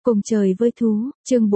Cùng trời với thú, chương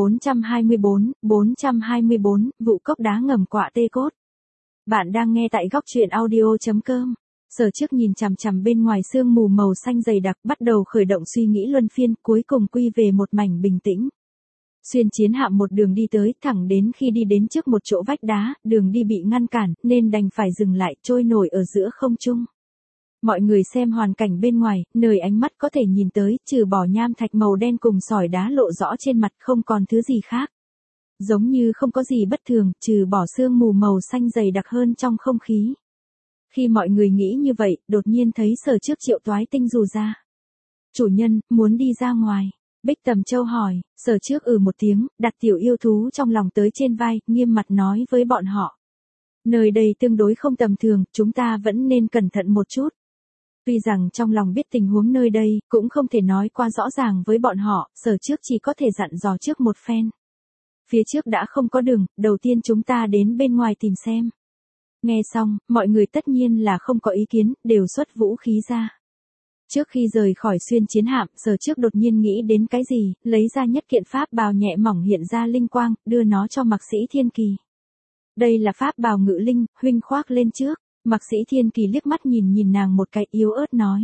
424, vụ cốc đá ngầm quạ tê cốt. Bạn đang nghe tại góc truyện audio.com. Sở trước nhìn chằm chằm bên ngoài sương mù màu xanh dày đặc, bắt đầu khởi động suy nghĩ luân phiên, cuối cùng quy về một mảnh bình tĩnh. Xuyên chiến hạm một đường đi tới, thẳng đến khi đi đến trước một chỗ vách đá, đường đi bị ngăn cản, nên đành phải dừng lại, trôi nổi ở giữa không trung. Mọi người xem hoàn cảnh bên ngoài, nơi ánh mắt có thể nhìn tới, trừ bỏ nham thạch màu đen cùng sỏi đá lộ rõ trên mặt, không còn thứ gì khác. Giống như không có gì bất thường, trừ bỏ sương mù màu xanh dày đặc hơn trong không khí. Khi mọi người nghĩ như vậy, đột nhiên thấy Sở Trước triệu toái tinh dù ra. Chủ nhân, muốn đi ra ngoài. Bích Tầm Châu hỏi, Sở Trước một tiếng, đặt tiểu yêu thú trong lòng tới trên vai, nghiêm mặt nói với bọn họ. Nơi đây tương đối không tầm thường, chúng ta vẫn nên cẩn thận một chút. Tuy rằng trong lòng biết tình huống nơi đây, cũng không thể nói qua rõ ràng với bọn họ, Sở Trước chỉ có thể dặn dò trước một phen. Phía trước đã không có đường, đầu tiên chúng ta đến bên ngoài tìm xem. Nghe xong, mọi người tất nhiên là không có ý kiến, đều xuất vũ khí ra. Trước khi rời khỏi xuyên chiến hạm, Sở Trước đột nhiên nghĩ đến cái gì, lấy ra nhất kiện pháp bào nhẹ mỏng hiện ra linh quang, đưa nó cho Mạc Sĩ Thiên Kỳ. Đây là pháp bào ngự linh, huynh khoác lên trước. Mạc Sĩ Thiên Kỳ liếc mắt nhìn nàng một cái yếu ớt nói.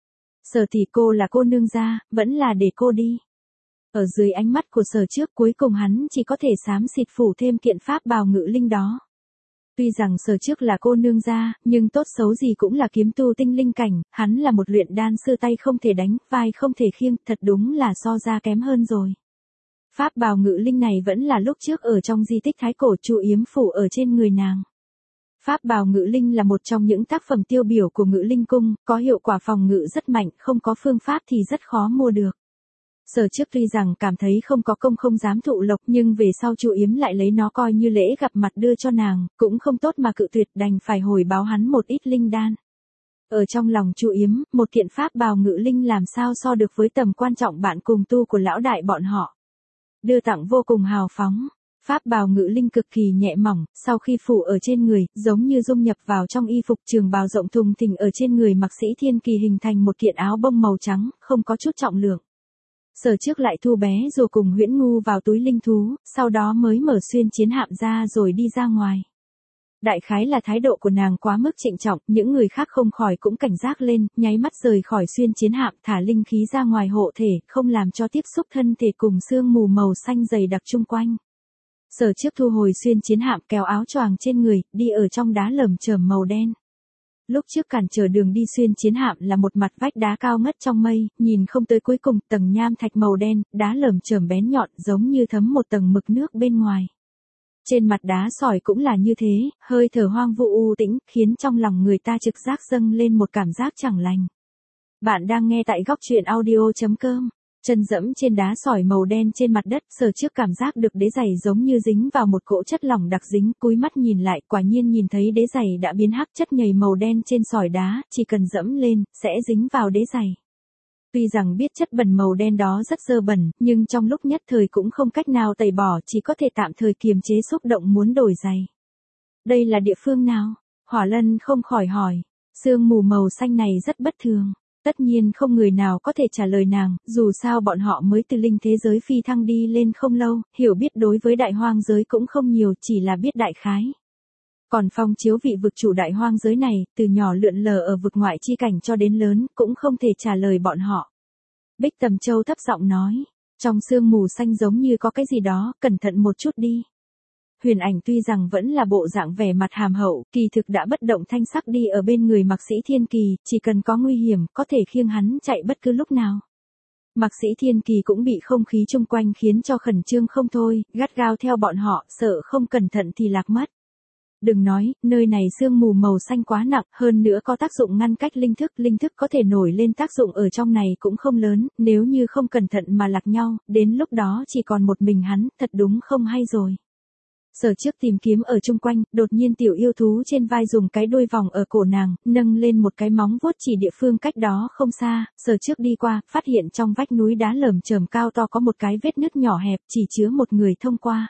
Sở tỷ cô là cô nương gia, vẫn là để cô đi. Ở dưới ánh mắt của Sở Trước cuối cùng hắn chỉ có thể xám xịt phủ thêm kiện pháp bào ngự linh đó. Tuy rằng Sở Trước là cô nương gia, nhưng tốt xấu gì cũng là kiếm tu tinh linh cảnh, hắn là một luyện đan sư tay không thể đánh, vai không thể khiêng, thật đúng là so ra kém hơn rồi. Pháp bào ngự linh này vẫn là lúc trước ở trong di tích thái cổ Chu Yếm phủ ở trên người nàng. Pháp bào ngự linh là một trong những tác phẩm tiêu biểu của Ngự Linh Cung, có hiệu quả phòng ngự rất mạnh, không có phương pháp thì rất khó mua được. Sở Trước tuy rằng cảm thấy không có công không dám thụ lộc, nhưng về sau Chu Yếm lại lấy nó coi như lễ gặp mặt đưa cho nàng, cũng không tốt mà cự tuyệt, đành phải hồi báo hắn một ít linh đan. Ở trong lòng Chu Yếm, một kiện pháp bào ngự linh làm sao so được với tầm quan trọng bạn cùng tu của lão đại bọn họ. Đưa tặng vô cùng hào phóng. Pháp bào ngự linh cực kỳ nhẹ mỏng, sau khi phủ ở trên người, giống như dung nhập vào trong y phục trường bào rộng thùng thình ở trên người Mạc Sĩ Thiên Kỳ hình thành một kiện áo bông màu trắng, không có chút trọng lượng. Sở Trước lại thu bé rồi cùng Huyễn Ngu vào túi linh thú, sau đó mới mở xuyên chiến hạm ra rồi đi ra ngoài. Đại khái là thái độ của nàng quá mức trịnh trọng, những người khác không khỏi cũng cảnh giác lên, nháy mắt rời khỏi xuyên chiến hạm, thả linh khí ra ngoài hộ thể, không làm cho tiếp xúc thân thể cùng sương mù màu xanh dày đặc chung quanh. Sở Trước thu hồi xuyên chiến hạm, kéo áo choàng trên người, đi ở trong đá lởm chởm màu đen. Lúc trước cản trở đường đi xuyên chiến hạm là một mặt vách đá cao ngất trong mây, nhìn không tới cuối cùng, tầng nham thạch màu đen, đá lởm chởm bén nhọn, giống như thấm một tầng mực nước bên ngoài. Trên mặt đá sỏi cũng là như thế, hơi thở hoang vu u tĩnh, khiến trong lòng người ta trực giác dâng lên một cảm giác chẳng lành. Bạn đang nghe tại góc truyện audio.com. Chân dẫm trên đá sỏi màu đen trên mặt đất, Sở Trước cảm giác được đế giày giống như dính vào một cỗ chất lỏng đặc dính, cúi mắt nhìn lại, quả nhiên nhìn thấy đế giày đã biến hắc, chất nhầy màu đen trên sỏi đá, chỉ cần dẫm lên, sẽ dính vào đế giày. Tuy rằng biết chất bẩn màu đen đó rất dơ bẩn, nhưng trong lúc nhất thời cũng không cách nào tẩy bỏ, chỉ có thể tạm thời kiềm chế xúc động muốn đổi giày. Đây là địa phương nào? Hỏa Lân không khỏi hỏi. Sương mù màu xanh này rất bất thường. Tất nhiên không người nào có thể trả lời nàng, dù sao bọn họ mới từ linh thế giới phi thăng đi lên không lâu, hiểu biết đối với đại hoang giới cũng không nhiều, chỉ là biết đại khái. Còn Phong Chiếu vị vực chủ đại hoang giới này, từ nhỏ lượn lờ ở vực ngoại chi cảnh cho đến lớn, cũng không thể trả lời bọn họ. Bích Tầm Châu thấp giọng nói, trong sương mù xanh giống như có cái gì đó, cẩn thận một chút đi. Huyền Ảnh tuy rằng vẫn là bộ dạng vẻ mặt hàm hậu, kỳ thực đã bất động thanh sắc đi ở bên người Mạc Sĩ Thiên Kỳ, chỉ cần có nguy hiểm, có thể khiêng hắn chạy bất cứ lúc nào. Mạc Sĩ Thiên Kỳ cũng bị không khí chung quanh khiến cho khẩn trương không thôi, gắt gao theo bọn họ, sợ không cẩn thận thì lạc mất. Đừng nói, nơi này sương mù màu xanh quá nặng, hơn nữa có tác dụng ngăn cách linh thức có thể nổi lên tác dụng ở trong này cũng không lớn, nếu như không cẩn thận mà lạc nhau, đến lúc đó chỉ còn một mình hắn, thật đúng không hay rồi. Sở Trước tìm kiếm ở chung quanh, đột nhiên tiểu yêu thú trên vai dùng cái đuôi vòng ở cổ nàng, nâng lên một cái móng vuốt chỉ địa phương cách đó không xa, Sở Trước đi qua, phát hiện trong vách núi đá lởm chởm cao to có một cái vết nứt nhỏ hẹp, chỉ chứa một người thông qua.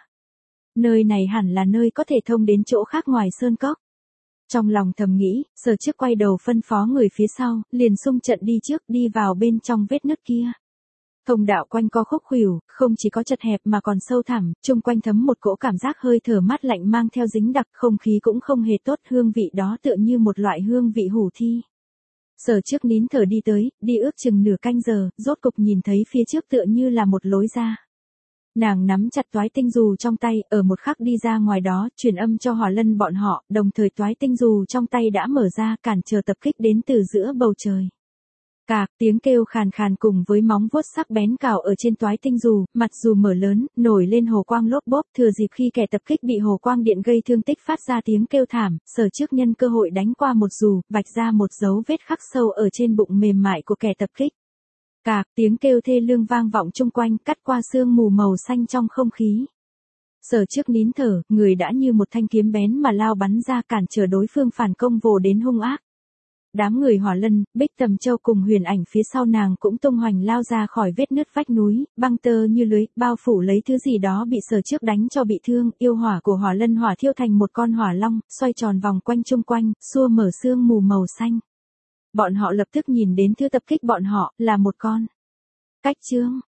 Nơi này hẳn là nơi có thể thông đến chỗ khác ngoài sơn cốc. Trong lòng thầm nghĩ, Sở Trước quay đầu phân phó người phía sau, liền xung trận đi trước, đi vào bên trong vết nứt kia. Thông đạo quanh co khúc khuỷu, không chỉ có chật hẹp mà còn sâu thẳm, chung quanh thấm một cỗ cảm giác hơi thở mát lạnh mang theo dính đặc, không khí cũng không hề tốt, hương vị đó tựa như một loại hương vị hủ thi. Sở Trước nín thở đi tới, đi ước chừng nửa canh giờ, rốt cục nhìn thấy phía trước tựa như là một lối ra. Nàng nắm chặt toái tinh dù trong tay, ở một khắc đi ra ngoài đó, truyền âm cho Hỏa Lân bọn họ, đồng thời toái tinh dù trong tay đã mở ra, cản trở tập kích đến từ giữa bầu trời. Cạc, tiếng kêu khàn khàn cùng với móng vuốt sắc bén cào ở trên toái tinh dù, mặt dù mở lớn, nổi lên hồ quang lốp bốp, thừa dịp khi kẻ tập kích bị hồ quang điện gây thương tích phát ra tiếng kêu thảm, Sở Trước nhân cơ hội đánh qua một dù, vạch ra một dấu vết khắc sâu ở trên bụng mềm mại của kẻ tập kích. Cạc, tiếng kêu thê lương vang vọng chung quanh, cắt qua sương mù màu xanh trong không khí. Sở Trước nín thở, người đã như một thanh kiếm bén mà lao bắn ra, cản trở đối phương phản công vồ đến hung ác. Đám người Hỏa Lân, Bích Tầm Châu cùng Huyền Ảnh phía sau nàng cũng tung hoành lao ra khỏi vết nứt vách núi, băng tơ như lưới, bao phủ lấy thứ gì đó bị Sở Trước đánh cho bị thương, yêu hỏa của Hỏa Lân hỏa thiêu thành một con hỏa long, xoay tròn vòng quanh chung quanh, xua mở sương mù màu xanh. Bọn họ lập tức nhìn đến thứ tập kích bọn họ, là một con cách trương.